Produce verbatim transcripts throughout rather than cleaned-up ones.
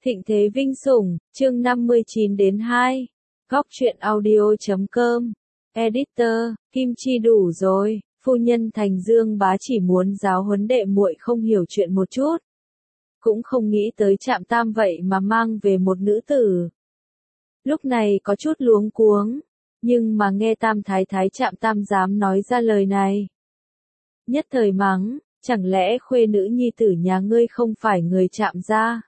Thịnh thế vinh sủng, chương năm mươi chín đến hai. Góc truyện audio chấm com. Editor, Kim Chi đủ rồi, phu nhân Thành Dương bá chỉ muốn giáo huấn đệ muội không hiểu chuyện một chút. Cũng không nghĩ tới Trạm Tam vậy mà mang về một nữ tử. Lúc này có chút luống cuống, nhưng mà nghe Tam Thái Thái Trạm Tam dám nói ra lời này. Nhất thời mắng, chẳng lẽ khuê nữ nhi tử nhà ngươi không phải người Trạm gia?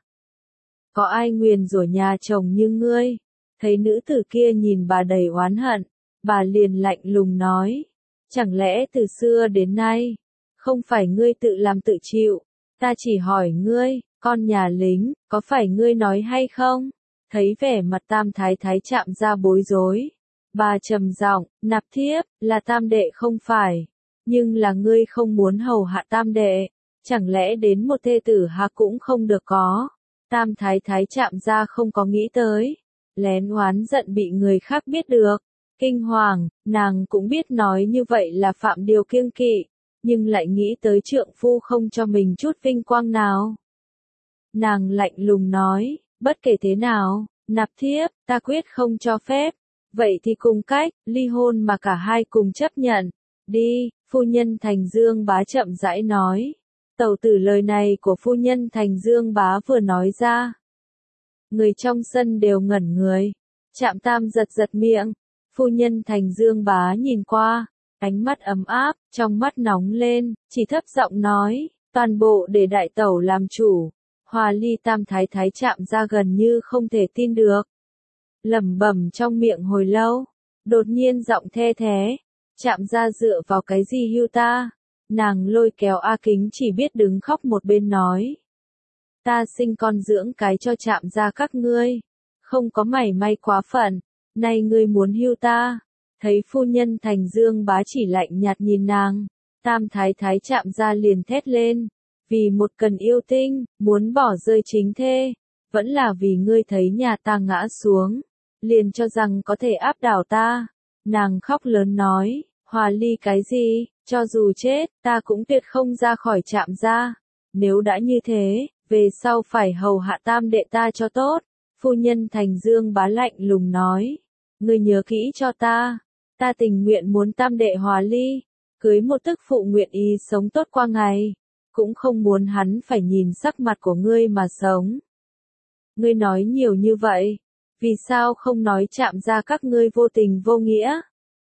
Có ai nguyền rủa nhà chồng như ngươi? Thấy nữ tử kia nhìn bà đầy oán hận, bà liền lạnh lùng nói, chẳng lẽ từ xưa đến nay, không phải ngươi tự làm tự chịu, ta chỉ hỏi ngươi, con nhà lính, có phải ngươi nói hay không? Thấy vẻ mặt Tam Thái Thái Trạm gia bối rối, bà trầm giọng, nạp thiếp, là Tam đệ không phải, nhưng là ngươi không muốn hầu hạ Tam đệ, chẳng lẽ đến một thê tử hạ cũng không được có? Tam Thái Thái Trạm gia không có nghĩ tới, lén oán giận bị người khác biết được, kinh hoàng, nàng cũng biết nói như vậy là phạm điều kiêng kỵ, nhưng lại nghĩ tới trượng phu không cho mình chút vinh quang nào. Nàng lạnh lùng nói, bất kể thế nào, nạp thiếp, ta quyết không cho phép, vậy thì cùng cách, ly hôn mà cả hai cùng chấp nhận, đi, phu nhân Thành Dương bá chậm rãi nói. Tẩu tử lời này của phu nhân Thành Dương bá vừa nói ra. Người trong sân đều ngẩn người. Trạm Tam giật giật miệng. Phu nhân Thành Dương bá nhìn qua. Ánh mắt ấm áp, trong mắt nóng lên, chỉ thấp giọng nói. Toàn bộ để đại tẩu làm chủ. Hòa ly Tam Thái Thái Trạm ra gần như không thể tin được. Lẩm bẩm trong miệng hồi lâu. Đột nhiên giọng the thế. Trạm ra dựa vào cái gì hưu ta? Nàng lôi kéo A Kính chỉ biết đứng khóc một bên nói. Ta sinh con dưỡng cái cho Trạm ra các ngươi. Không có mảy may quá phận. Nay ngươi muốn hưu ta. Thấy phu nhân Thành Dương bá chỉ lạnh nhạt nhìn nàng. Tam Thái Thái Trạm ra liền thét lên. Vì một cần yêu tinh, muốn bỏ rơi chính thê. Vẫn là vì ngươi thấy nhà ta ngã xuống. Liền cho rằng có thể áp đảo ta. Nàng khóc lớn nói. Hòa ly cái gì? Cho dù chết, ta cũng tuyệt không ra khỏi Trạm gia. Nếu đã như thế, về sau phải hầu hạ Tam đệ ta cho tốt. Phu nhân Thành Dương bá lạnh lùng nói. Ngươi nhớ kỹ cho ta. Ta tình nguyện muốn Tam đệ hòa ly. Cưới một tức phụ nguyện ý sống tốt qua ngày. Cũng không muốn hắn phải nhìn sắc mặt của ngươi mà sống. Ngươi nói nhiều như vậy. Vì sao không nói Trạm gia các ngươi vô tình vô nghĩa?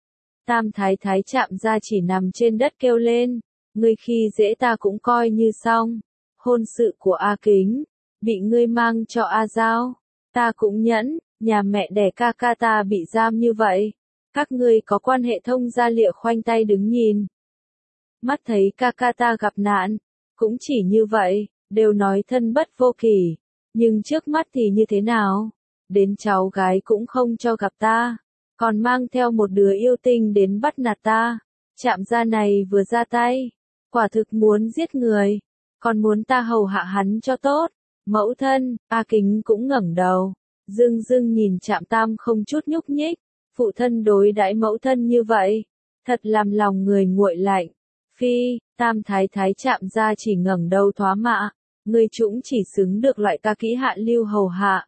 Tam Thái Thái Trạm gia chỉ nằm trên đất kêu lên, ngươi khi dễ ta cũng coi như xong, hôn sự của A Kính, bị ngươi mang cho A Giao, ta cũng nhẫn, nhà mẹ đẻ ca ca ta bị giam như vậy, các ngươi có quan hệ thông gia lịa khoanh tay đứng nhìn. Mắt thấy ca ca ta gặp nạn, cũng chỉ như vậy, đều nói thân bất vô kỷ, nhưng trước mắt thì như thế nào, đến cháu gái cũng không cho gặp ta. Còn mang theo một đứa yêu tinh đến bắt nạt ta. Trạm gia này vừa ra tay, quả thực muốn giết người, còn muốn ta hầu hạ hắn cho tốt. Mẫu thân, A Kính cũng ngẩng đầu, dưng dưng nhìn Trạm Tam không chút nhúc nhích. Phụ thân đối đãi mẫu thân như vậy, thật làm lòng người nguội lạnh. Phi, Tam Thái Thái Trạm gia chỉ ngẩng đầu thoá mạ, ngươi chúng chỉ xứng được loại ca kỹ hạ lưu hầu hạ.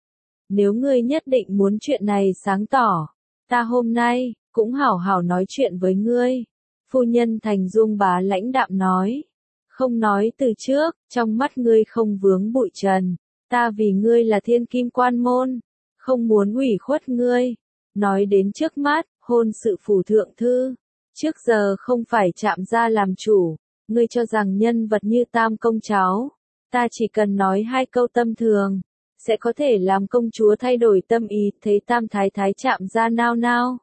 Nếu ngươi nhất định muốn chuyện này sáng tỏ, ta hôm nay, cũng hảo hảo nói chuyện với ngươi. Phu nhân Thành Dương bá lãnh đạm nói. Không nói từ trước, trong mắt ngươi không vướng bụi trần. Ta vì ngươi là thiên kim quan môn. Không muốn ủy khuất ngươi. Nói đến trước mắt, hôn sự phủ thượng thư. Trước giờ không phải Trạm gia làm chủ. Ngươi cho rằng nhân vật như Tam công cháu. Ta chỉ cần nói hai câu tâm thường. Sẽ có thể làm công chúa thay đổi tâm ý. Thấy Tam Thái Thái Trạm gia nao nao.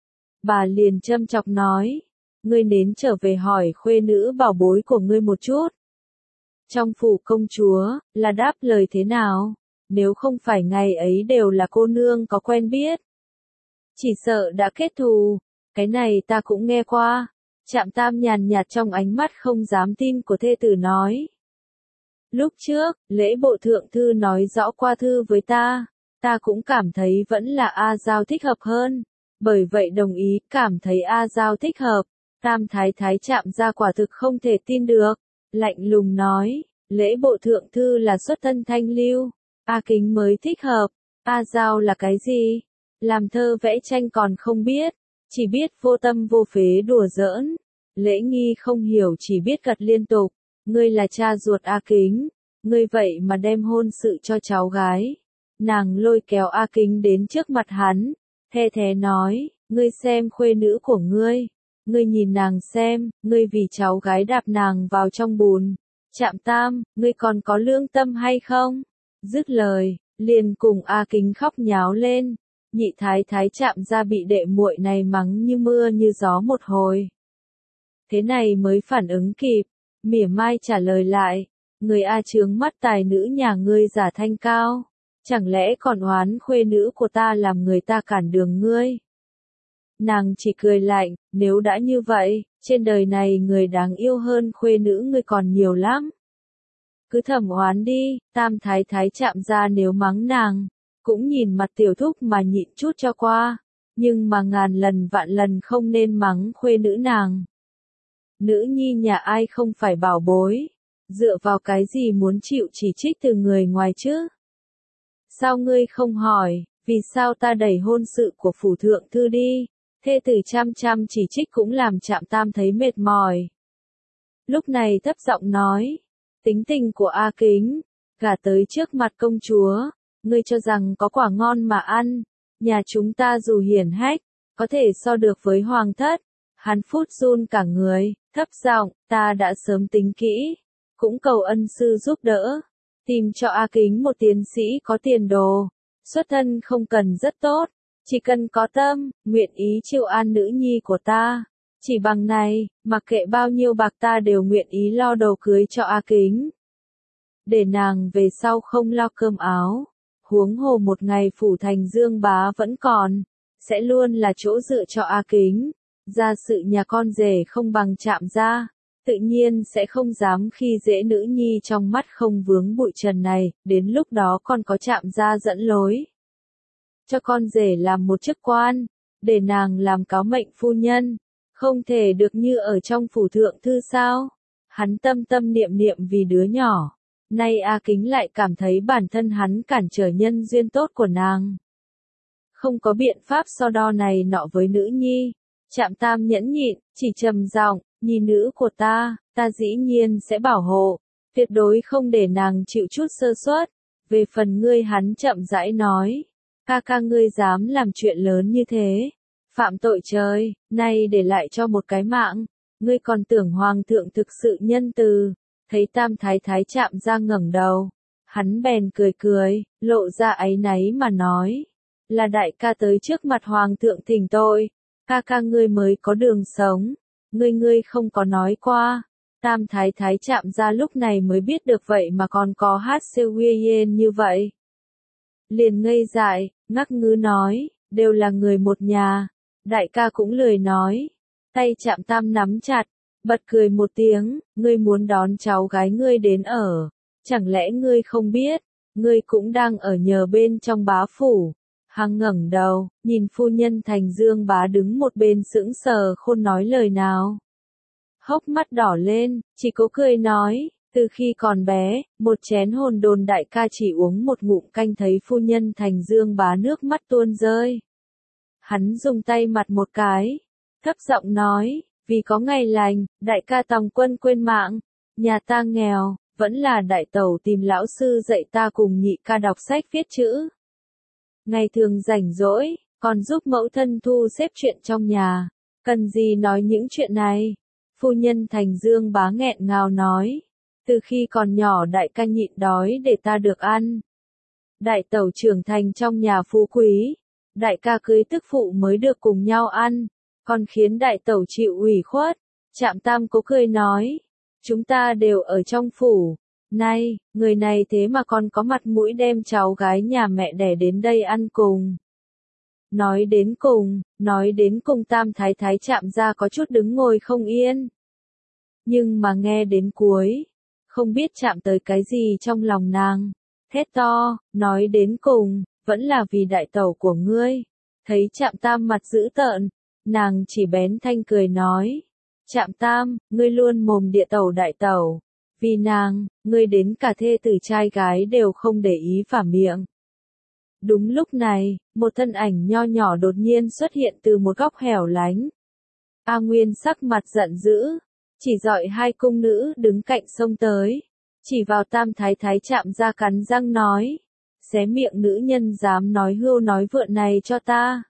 Bà liền châm chọc nói. Ngươi đến trở về hỏi khuê nữ bảo bối của ngươi một chút. Trong phủ công chúa, là đáp lời thế nào? Nếu không phải ngày ấy đều là cô nương có quen biết. Chỉ sợ đã kết thù. Cái này ta cũng nghe qua. Trạm Tam nhàn nhạt trong ánh mắt không dám tin của thê tử nói. Lúc trước, lễ bộ thượng thư nói rõ qua thư với ta, ta cũng cảm thấy vẫn là A Giao thích hợp hơn, bởi vậy đồng ý, cảm thấy A Giao thích hợp. Tam Thái Thái Trạm gia quả thực không thể tin được, lạnh lùng nói, lễ bộ thượng thư là xuất thân thanh lưu, A Kính mới thích hợp. A Giao là cái gì? Làm thơ vẽ tranh còn không biết, chỉ biết vô tâm vô phế đùa giỡn. Lễ Nghi không hiểu chỉ biết gật liên tục. Ngươi là cha ruột A Kính, ngươi vậy mà đem hôn sự cho cháu gái. Nàng lôi kéo A Kính đến trước mặt hắn, the thé nói, ngươi xem khuê nữ của ngươi, ngươi nhìn nàng xem, ngươi vì cháu gái đạp nàng vào trong bùn. Trạm Tam, ngươi còn có lương tâm hay không? Dứt lời, liền cùng A Kính khóc nháo lên. Nhị thái thái Trạm gia bị đệ muội này mắng như mưa như gió một hồi. Thế này mới phản ứng kịp, mỉa mai trả lời lại, người A chướng mắt tài nữ nhà ngươi giả thanh cao, chẳng lẽ còn oán khuê nữ của ta làm người ta cản đường ngươi? Nàng chỉ cười lạnh, nếu đã như vậy, trên đời này người đáng yêu hơn khuê nữ ngươi còn nhiều lắm. Cứ thầm oán đi, Tam thái thái Trạm gia nếu mắng nàng, cũng nhìn mặt tiểu thúc mà nhịn chút cho qua, nhưng mà ngàn lần vạn lần không nên mắng khuê nữ nàng. Nữ nhi nhà ai không phải bảo bối, dựa vào cái gì muốn chịu chỉ trích từ người ngoài chứ? Sao ngươi không hỏi, vì sao ta đẩy hôn sự của phủ thượng thư đi? Thê tử chăm chăm chỉ trích cũng làm Trạm Tam thấy mệt mỏi. Lúc này thấp giọng nói, tính tình của A Kính, gả tới trước mặt công chúa, ngươi cho rằng có quả ngon mà ăn, nhà chúng ta dù hiển hách, có thể so được với hoàng thất. Hắn phút run cả người, thấp giọng, ta đã sớm tính kỹ, cũng cầu ân sư giúp đỡ, tìm cho A Kính một tiến sĩ có tiền đồ, xuất thân không cần rất tốt, chỉ cần có tâm, nguyện ý chịu an nữ nhi của ta. Chỉ bằng này, mặc kệ bao nhiêu bạc ta đều nguyện ý lo đầu cưới cho A Kính. Để nàng về sau không lo cơm áo, huống hồ một ngày phủ thành Dương Bá vẫn còn, sẽ luôn là chỗ dựa cho A Kính. Gia sự nhà con rể không bằng Trạm gia, tự nhiên sẽ không dám khi dễ nữ nhi trong mắt không vướng bụi trần này, đến lúc đó còn có Trạm gia dẫn lối. Cho con rể làm một chức quan, để nàng làm cáo mệnh phu nhân, không thể được như ở trong phủ thượng thư sao? Hắn tâm tâm niệm niệm vì đứa nhỏ, nay A Kính lại cảm thấy bản thân hắn cản trở nhân duyên tốt của nàng. Không có biện pháp so đo này nọ với nữ nhi. Trạm Tam nhẫn nhịn, chỉ trầm giọng, nhi nữ của ta, ta dĩ nhiên sẽ bảo hộ, tuyệt đối không để nàng chịu chút sơ suất. Về phần ngươi, hắn chậm rãi nói, ca ca ngươi dám làm chuyện lớn như thế, phạm tội trời, nay để lại cho một cái mạng, ngươi còn tưởng hoàng thượng thực sự nhân từ. Thấy Tam thái thái Trạm ra ngẩng đầu, hắn bèn cười cười, lộ ra áy náy mà nói, là đại ca tới trước mặt hoàng thượng thỉnh tội. Ca ca ngươi mới có đường sống, ngươi ngươi không có nói qua. Tam thái thái Trạm ra lúc này mới biết được vậy mà còn có hát siêu yên như vậy. Liền ngây dại, ngắc ngứ nói, đều là người một nhà. Đại ca cũng lười nói, tay Trạm Tam nắm chặt, bật cười một tiếng, ngươi muốn đón cháu gái ngươi đến ở, chẳng lẽ ngươi không biết, ngươi cũng đang ở nhờ bên trong bá phủ. Hắn ngẩng đầu, nhìn phu nhân thành Dương Bá đứng một bên sững sờ không nói lời nào. Hốc mắt đỏ lên, chỉ cố cười nói, từ khi còn bé, một chén hồn đồn đại ca chỉ uống một ngụm canh thấy phu nhân thành Dương Bá nước mắt tuôn rơi. Hắn dùng tay mặt một cái, thấp giọng nói, vì có ngày lành, đại ca tòng quân quên mạng, nhà ta nghèo, vẫn là đại tẩu tìm lão sư dạy ta cùng nhị ca đọc sách viết chữ. Ngày thường rảnh rỗi, còn giúp mẫu thân thu xếp chuyện trong nhà, cần gì nói những chuyện này. Phu nhân thành Dương Bá nghẹn ngào nói, từ khi còn nhỏ đại ca nhịn đói để ta được ăn. Đại tẩu trưởng thành trong nhà phú quý, đại ca cưới tức phụ mới được cùng nhau ăn, còn khiến đại tẩu chịu ủy khuất. Trạm Tam cố cười nói, chúng ta đều ở trong phủ. Này, người này thế mà còn có mặt mũi đem cháu gái nhà mẹ đẻ đến đây ăn cùng. Nói đến cùng, nói đến cùng Tam thái thái Trạm ra có chút đứng ngồi không yên. Nhưng mà nghe đến cuối, không biết chạm tới cái gì trong lòng nàng. Thét to, nói đến cùng, vẫn là vì đại tẩu của ngươi. Thấy Trạm Tam mặt dữ tợn, nàng chỉ bén thanh cười nói. Trạm Tam, ngươi luôn mồm địa tẩu đại tẩu. Vì nàng, ngươi đến cả thê tử trai gái đều không để ý phả miệng. Đúng lúc này, một thân ảnh nho nhỏ đột nhiên xuất hiện từ một góc hẻo lánh. A Nguyên sắc mặt giận dữ, chỉ dọi hai cung nữ đứng cạnh xông tới, chỉ vào Tam Thái Thái chạm ra cắn răng nói, xé miệng nữ nhân dám nói hưu nói vượn này cho ta.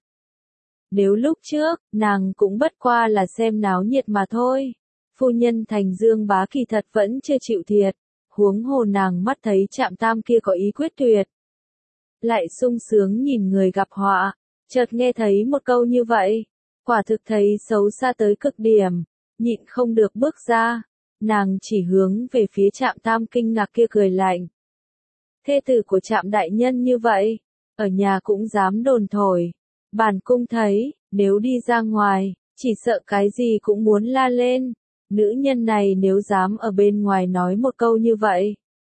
Nếu lúc trước, nàng cũng bất qua là xem náo nhiệt mà thôi. Phu nhân Thành Dương Bá kỳ thật vẫn chưa chịu thiệt, huống hồ nàng mắt thấy Trạm Tam kia có ý quyết tuyệt. Lại sung sướng nhìn người gặp họa, chợt nghe thấy một câu như vậy, quả thực thấy xấu xa tới cực điểm, nhịn không được bước ra, nàng chỉ hướng về phía Trạm Tam kinh ngạc kia cười lạnh. Thê tử của Trạm đại nhân như vậy, ở nhà cũng dám đồn thổi, bản cung thấy, nếu đi ra ngoài, chỉ sợ cái gì cũng muốn la lên. Nữ nhân này nếu dám ở bên ngoài nói một câu như vậy.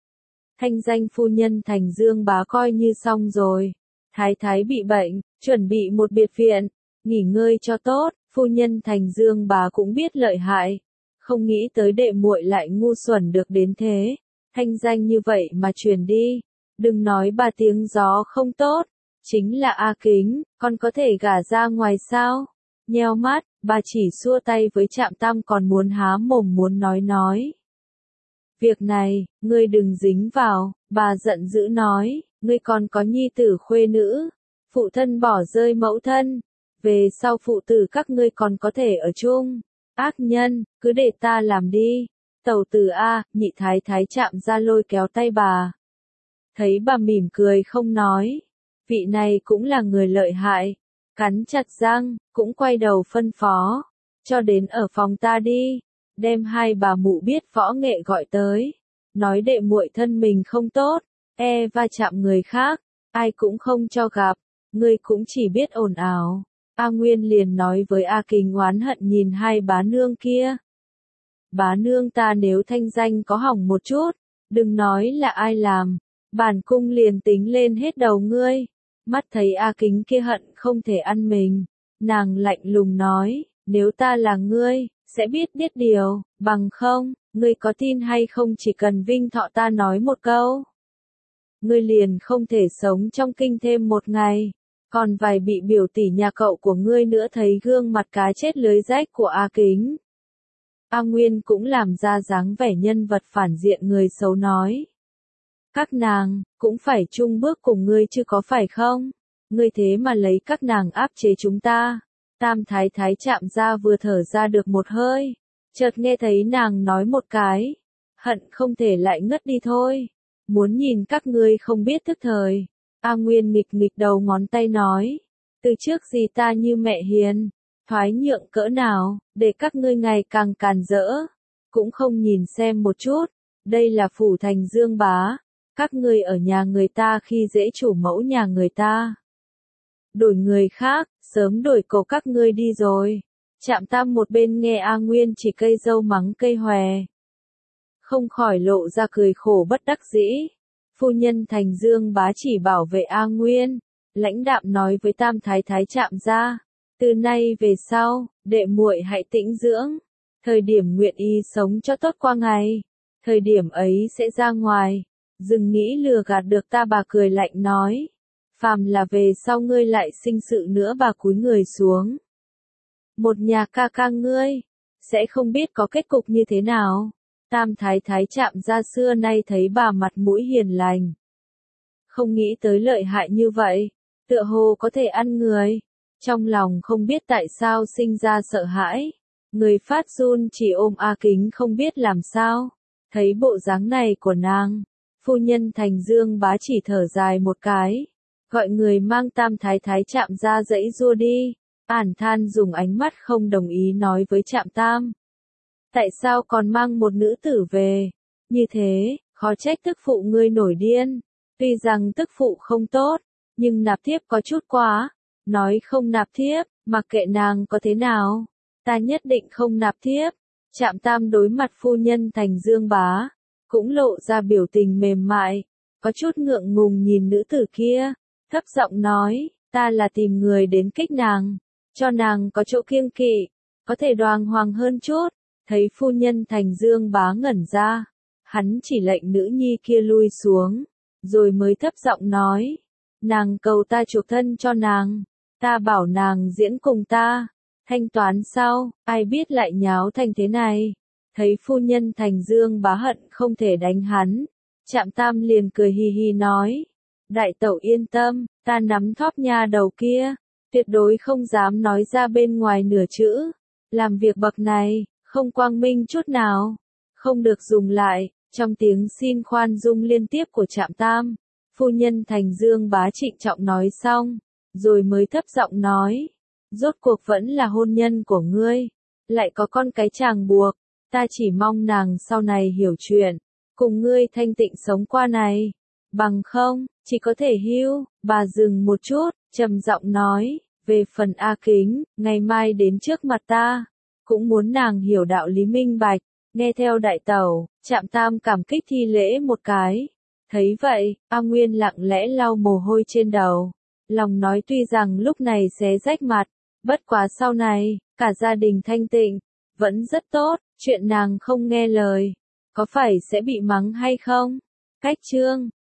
Thanh danh phu nhân Thành Dương Bá coi như xong rồi. Thái thái bị bệnh, chuẩn bị một biệt viện, nghỉ ngơi cho tốt, phu nhân Thành Dương Bá cũng biết lợi hại. Không nghĩ tới đệ muội lại ngu xuẩn được đến thế. Thanh danh như vậy mà truyền đi. Đừng nói bà tiếng gió không tốt. Chính là A Kính, con có thể gả ra ngoài sao? Nheo mắt, bà chỉ xua tay với Trạm Tam còn muốn há mồm muốn nói nói. Việc này, ngươi đừng dính vào, bà giận dữ nói, ngươi còn có nhi tử khuê nữ, phụ thân bỏ rơi mẫu thân, về sau phụ tử các ngươi còn có thể ở chung, ác nhân, cứ để ta làm đi, tẩu tử A, nhị thái thái Trạm ra lôi kéo tay bà. Thấy bà mỉm cười không nói, vị này cũng là người lợi hại. Cắn chặt răng, cũng quay đầu phân phó, cho đến ở phòng ta đi, đem hai bà mụ biết võ nghệ gọi tới, nói đệ muội thân mình không tốt, e va chạm người khác, ai cũng không cho gặp, ngươi cũng chỉ biết ồn ào. A Nguyên liền nói với A Kính oán hận nhìn hai bá nương kia. Bá nương ta nếu thanh danh có hỏng một chút, đừng nói là ai làm, bản cung liền tính lên hết đầu ngươi. Mắt thấy A Kính kia hận không thể ăn mình, nàng lạnh lùng nói, nếu ta là ngươi, sẽ biết biết điều, bằng không, ngươi có tin hay không chỉ cần vinh thọ ta nói một câu. Ngươi liền không thể sống trong kinh thêm một ngày, còn vài bị biểu tỷ nhà cậu của ngươi nữa thấy gương mặt cá chết lưới rách của A Kính. A Nguyên cũng làm ra dáng vẻ nhân vật phản diện người xấu nói. Các nàng, cũng phải chung bước cùng ngươi chứ có phải không? Ngươi thế mà lấy các nàng áp chế chúng ta. Tam thái thái Trạm ra vừa thở ra được một hơi. Chợt nghe thấy nàng nói một cái. Hận không thể lại ngất đi thôi. Muốn nhìn các ngươi không biết thức thời. A Nguyên nghịch nghịch đầu ngón tay nói. Từ trước gì ta như mẹ hiền. Thoái nhượng cỡ nào, để các ngươi ngày càng càn rỡ. Cũng không nhìn xem một chút. Đây là phủ Thành Dương Bá. Các ngươi ở nhà người ta khi dễ chủ mẫu nhà người ta. Đổi người khác, sớm đổi cổ các ngươi đi rồi. Trạm Tam một bên nghe A Nguyên chỉ cây dâu mắng cây hòe. Không khỏi lộ ra cười khổ bất đắc dĩ. Phu nhân Thành Dương Bá chỉ bảo vệ A Nguyên. Lãnh đạm nói với Tam Thái Thái Trạm ra. Từ nay về sau, đệ muội hãy tĩnh dưỡng. Thời điểm nguyện y sống cho tốt qua ngày. Thời điểm ấy sẽ ra ngoài. Đừng nghĩ lừa gạt được ta, bà cười lạnh nói. Phàm là về sau ngươi lại sinh sự nữa, bà cúi người xuống. Một nhà ca ca ngươi, sẽ không biết có kết cục như thế nào. Tam thái thái Trạm ra xưa nay thấy bà mặt mũi hiền lành. Không nghĩ tới lợi hại như vậy, tựa hồ có thể ăn người. Trong lòng không biết tại sao sinh ra sợ hãi. Người phát run chỉ ôm A Kính không biết làm sao. Thấy bộ dáng này của nàng. Phu nhân Thành Dương Bá chỉ thở dài một cái, gọi người mang Tam thái thái Trạm ra dãy rua đi. Ản than dùng ánh mắt không đồng ý nói với Trạm Tam. Tại sao còn mang một nữ tử về? Như thế, khó trách tức phụ ngươi nổi điên. Tuy rằng tức phụ không tốt, nhưng nạp thiếp có chút quá. Nói không nạp thiếp, mặc kệ nàng có thế nào. Ta nhất định không nạp thiếp. Trạm Tam đối mặt phu nhân Thành Dương Bá. Cũng lộ ra biểu tình mềm mại, có chút ngượng ngùng nhìn nữ tử kia, thấp giọng nói, ta là tìm người đến kích nàng, cho nàng có chỗ kiêng kỵ, có thể đoàng hoàng hơn chút. Thấy phu nhân Thành Dương Bá ngẩn ra, Hắn chỉ lệnh nữ nhi kia lui xuống, rồi mới thấp giọng nói, nàng cầu ta chuộc thân cho nàng, ta bảo nàng diễn cùng ta, thanh toán sau, ai biết lại nháo thành thế này. Thấy phu nhân Thành Dương Bá hận không thể đánh hắn, Trạm Tam liền cười hì hì nói, đại tẩu yên tâm, ta nắm thóp nha đầu kia, tuyệt đối không dám nói ra bên ngoài nửa chữ, làm việc bậc này, không quang minh chút nào, không được dùng lại. Trong tiếng xin khoan dung liên tiếp của Trạm Tam, phu nhân Thành Dương Bá trịnh trọng nói xong, rồi mới thấp giọng nói, rốt cuộc vẫn là hôn nhân của ngươi, lại có con cái ràng buộc, ta chỉ mong nàng sau này hiểu chuyện, cùng ngươi thanh tịnh sống qua này, bằng không, chỉ có thể hưu. Bà dừng một chút, trầm giọng nói, về phần A Kính, ngày mai đến trước mặt ta, cũng muốn nàng hiểu đạo lý minh bạch. Nghe theo đại tẩu, Trạm Tam cảm kích thi lễ một cái. Thấy vậy, A Nguyên lặng lẽ lau mồ hôi trên đầu. Lòng nói tuy rằng lúc này xé rách mặt, bất quá sau này, cả gia đình thanh tịnh, vẫn rất tốt, chuyện nàng không nghe lời, có phải sẽ bị mắng hay không? Cách chương